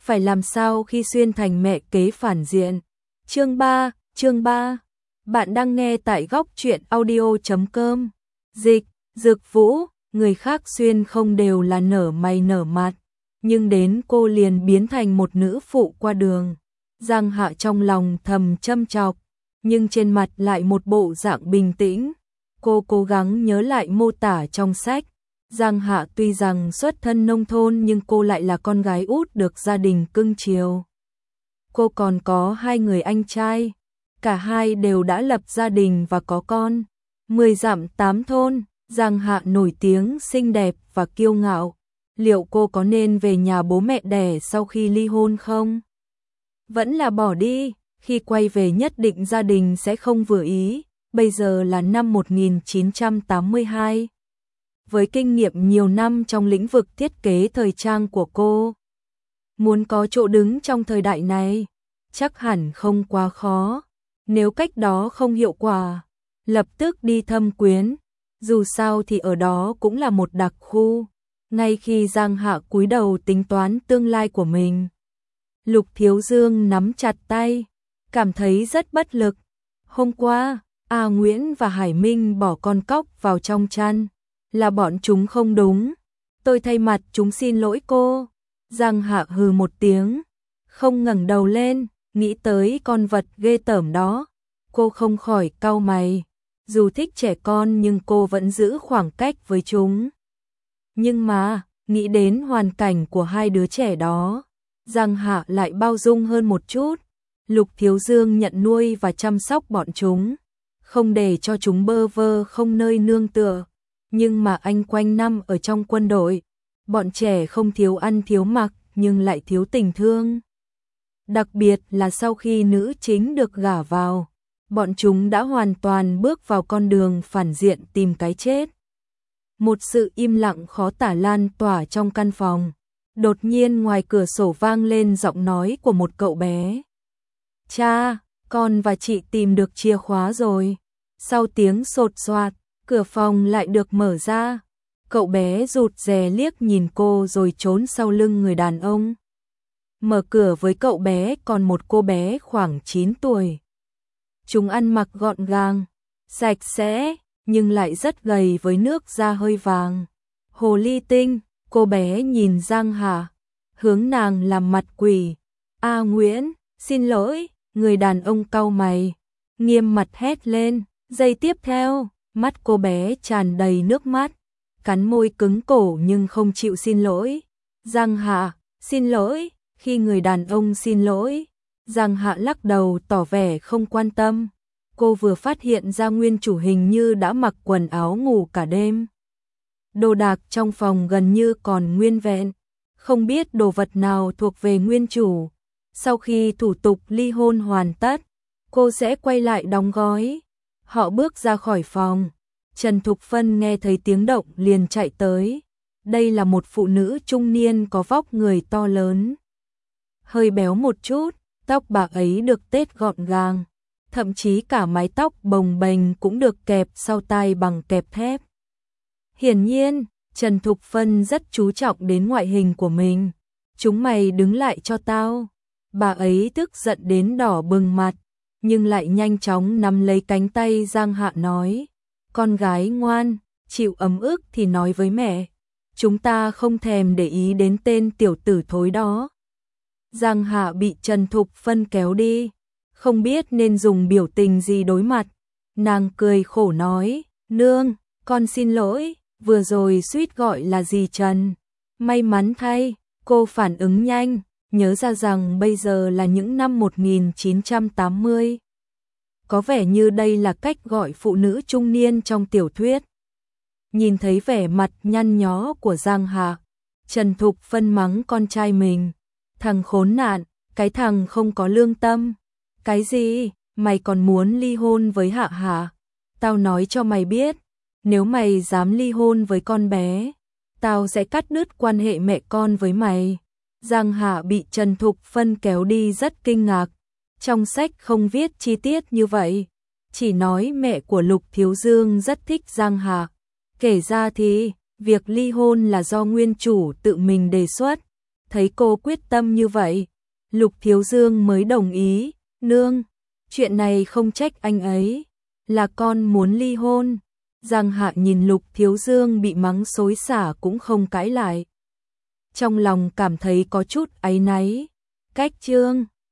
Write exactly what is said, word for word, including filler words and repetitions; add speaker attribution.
Speaker 1: phải làm sao khi xuyên thành mẹ kế phản diện. Chương ba, chương ba. Bạn đang nghe tại góc truyện audio chấm com. Dịch, Dực Vũ, người khác xuyên không đều là nở mày nở mặt, nhưng đến cô liền biến thành một nữ phụ qua đường. Giang Hạ trong lòng thầm châm chọc, nhưng trên mặt lại một bộ dạng bình tĩnh. Cô cố gắng nhớ lại mô tả trong sách. Giang Hạ tuy rằng xuất thân nông thôn nhưng cô lại là con gái út được gia đình cưng chiều. Cô còn có hai người anh trai, cả hai đều đã lập gia đình và có con. Mười dặm tám thôn, Giang Hạ nổi tiếng xinh đẹp và kiêu ngạo. Liệu cô có nên về nhà bố mẹ đẻ sau khi ly hôn không? Vẫn là bỏ đi, khi quay về nhất định gia đình sẽ không vừa ý. Bây giờ là năm một nghìn chín trăm tám mươi hai. Với kinh nghiệm nhiều năm trong lĩnh vực thiết kế thời trang của cô, muốn có chỗ đứng trong thời đại này, chắc hẳn không quá khó. Nếu cách đó không hiệu quả, lập tức đi thâm quyến, dù sao thì ở đó cũng là một đặc khu. Ngay khi Giang Hạ cúi đầu tính toán tương lai của mình, Lục Thiếu Dương nắm chặt tay, cảm thấy rất bất lực. Hôm qua, A Nguyễn và Hải Minh bỏ con cóc vào trong chăn, là bọn chúng không đúng. Tôi thay mặt chúng xin lỗi cô. Giang Hạ hừ một tiếng, không ngẩng đầu lên, nghĩ tới con vật ghê tởm đó. Cô không khỏi cau mày, dù thích trẻ con nhưng cô vẫn giữ khoảng cách với chúng. Nhưng mà, nghĩ đến hoàn cảnh của hai đứa trẻ đó, Giang Hạ lại bao dung hơn một chút. Lục Thiếu Dương nhận nuôi và chăm sóc bọn chúng, không để cho chúng bơ vơ không nơi nương tựa. Nhưng mà anh quanh năm ở trong quân đội, bọn trẻ không thiếu ăn thiếu mặc nhưng lại thiếu tình thương. Đặc biệt là sau khi nữ chính được gả vào, bọn chúng đã hoàn toàn bước vào con đường phản diện tìm cái chết. Một sự im lặng khó tả lan tỏa trong căn phòng. Đột nhiên ngoài cửa sổ vang lên giọng nói của một cậu bé. Cha, con và chị tìm được chìa khóa rồi. Sau tiếng sột soạt, cửa phòng lại được mở ra. Cậu bé rụt rè liếc nhìn cô rồi trốn sau lưng người đàn ông. Mở cửa với cậu bé còn một cô bé khoảng chín tuổi. Chúng ăn mặc gọn gàng, sạch sẽ, nhưng lại rất gầy với nước da hơi vàng. Hồ ly tinh, cô bé nhìn Giang Hạ, hướng nàng làm mặt quỷ. A Nguyễn, xin lỗi, người đàn ông cau mày, nghiêm mặt hét lên. Giây tiếp theo, mắt cô bé tràn đầy nước mắt, cắn môi cứng cổ nhưng không chịu xin lỗi. Giang Hạ, xin lỗi. Khi người đàn ông xin lỗi, Giang Hạ lắc đầu tỏ vẻ không quan tâm. Cô vừa phát hiện ra nguyên chủ hình như đã mặc quần áo ngủ cả đêm. Đồ đạc trong phòng gần như còn nguyên vẹn, không biết đồ vật nào thuộc về nguyên chủ. Sau khi thủ tục ly hôn hoàn tất, cô sẽ quay lại đóng gói. Họ bước ra khỏi phòng, Trần Thục Phân nghe thấy tiếng động liền chạy tới. Đây là một phụ nữ trung niên có vóc người to lớn, hơi béo một chút, tóc bà ấy được tết gọn gàng, thậm chí cả mái tóc bồng bềnh cũng được kẹp sau tai bằng kẹp thép. Hiển nhiên, Trần Thục Phân rất chú trọng đến ngoại hình của mình. Chúng mày đứng lại cho tao. Bà ấy tức giận đến đỏ bừng mặt, nhưng lại nhanh chóng nắm lấy cánh tay Giang Hạ nói. Con gái ngoan, chịu ấm ức thì nói với mẹ. Chúng ta không thèm để ý đến tên tiểu tử thối đó. Giang Hạ bị Trần Thục Phân kéo đi, không biết nên dùng biểu tình gì đối mặt. Nàng cười khổ nói, nương, con xin lỗi, vừa rồi suýt gọi là gì Trần. May mắn thay, cô phản ứng nhanh, nhớ ra rằng bây giờ là những năm một nghìn chín trăm tám mươi. Có vẻ như đây là cách gọi phụ nữ trung niên trong tiểu thuyết. Nhìn thấy vẻ mặt nhăn nhó của Giang Hạ, Trần Thục Phân mắng con trai mình. Thằng khốn nạn, cái thằng không có lương tâm. Cái gì, mày còn muốn ly hôn với Hạ hả? Tao nói cho mày biết, nếu mày dám ly hôn với con bé, tao sẽ cắt đứt quan hệ mẹ con với mày. Giang Hạ bị Trần Thục Phân kéo đi rất kinh ngạc. Trong sách không viết chi tiết như vậy, chỉ nói mẹ của Lục Thiếu Dương rất thích Giang Hạ. Kể ra thì, việc ly hôn là do nguyên chủ tự mình đề xuất. thấy cô quyết tâm như vậy, Lục Thiếu Dương mới đồng ý. Nương, chuyện này không trách anh ấy, là con muốn ly hôn. Giang Hạ nhìn Lục Thiếu Dương bị mắng xối xả cũng không cãi lại. Trong lòng cảm thấy có chút áy náy. Cách Trương